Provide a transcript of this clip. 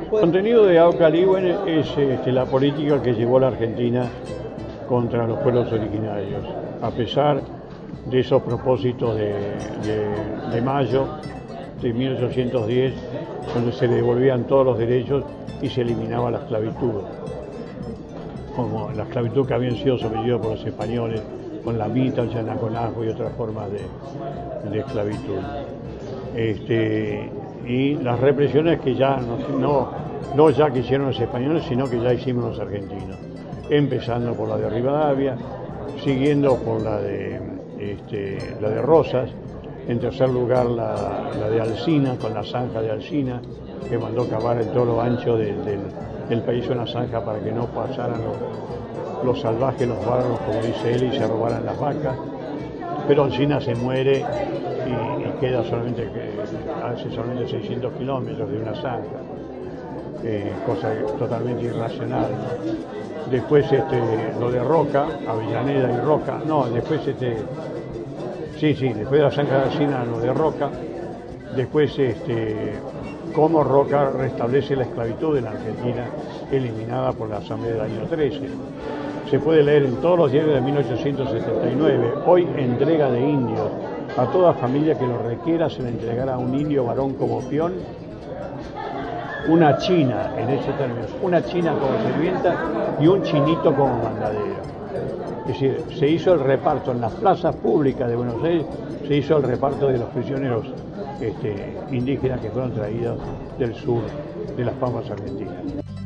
El contenido de AUCA Ligüen es la política que llevó la Argentina contra los pueblos originarios, a pesar de esos propósitos de mayo de 1810, donde se devolvían todos los derechos y se eliminaba la esclavitud, como la esclavitud que habían sido sometidos por los españoles, con la mita, el yanaconajo y otras formas de esclavitud. Y las represiones que ya no ya que hicieron los españoles, sino que ya hicimos los argentinos, empezando por la de Rivadavia, siguiendo por la de Rosas, en tercer lugar la de Alsina, con la zanja de Alsina, que mandó cavar en todo lo ancho del país una zanja para que no pasaran los salvajes, los bárbaros, como dice él, y se robaran las vacas. Pero Alsina se muere y queda hace solamente 600 kilómetros de una zanja, cosa totalmente irracional, ¿no? Después lo de Roca, Avellaneda y Roca, después después de la zanja de Alsina, lo de Roca, después cómo Roca restablece la esclavitud en la Argentina, eliminada por la Asamblea del año 13. Se puede leer en todos los diarios de 1879. Hoy entrega de indios. A toda familia que lo requiera se le entregará un indio varón como peón, una china, en esos términos, una china como sirvienta y un chinito como mandadero. Es decir, se hizo el reparto en las plazas públicas de Buenos Aires, se hizo el reparto de los prisioneros indígenas que fueron traídos del sur de las Pampas argentinas.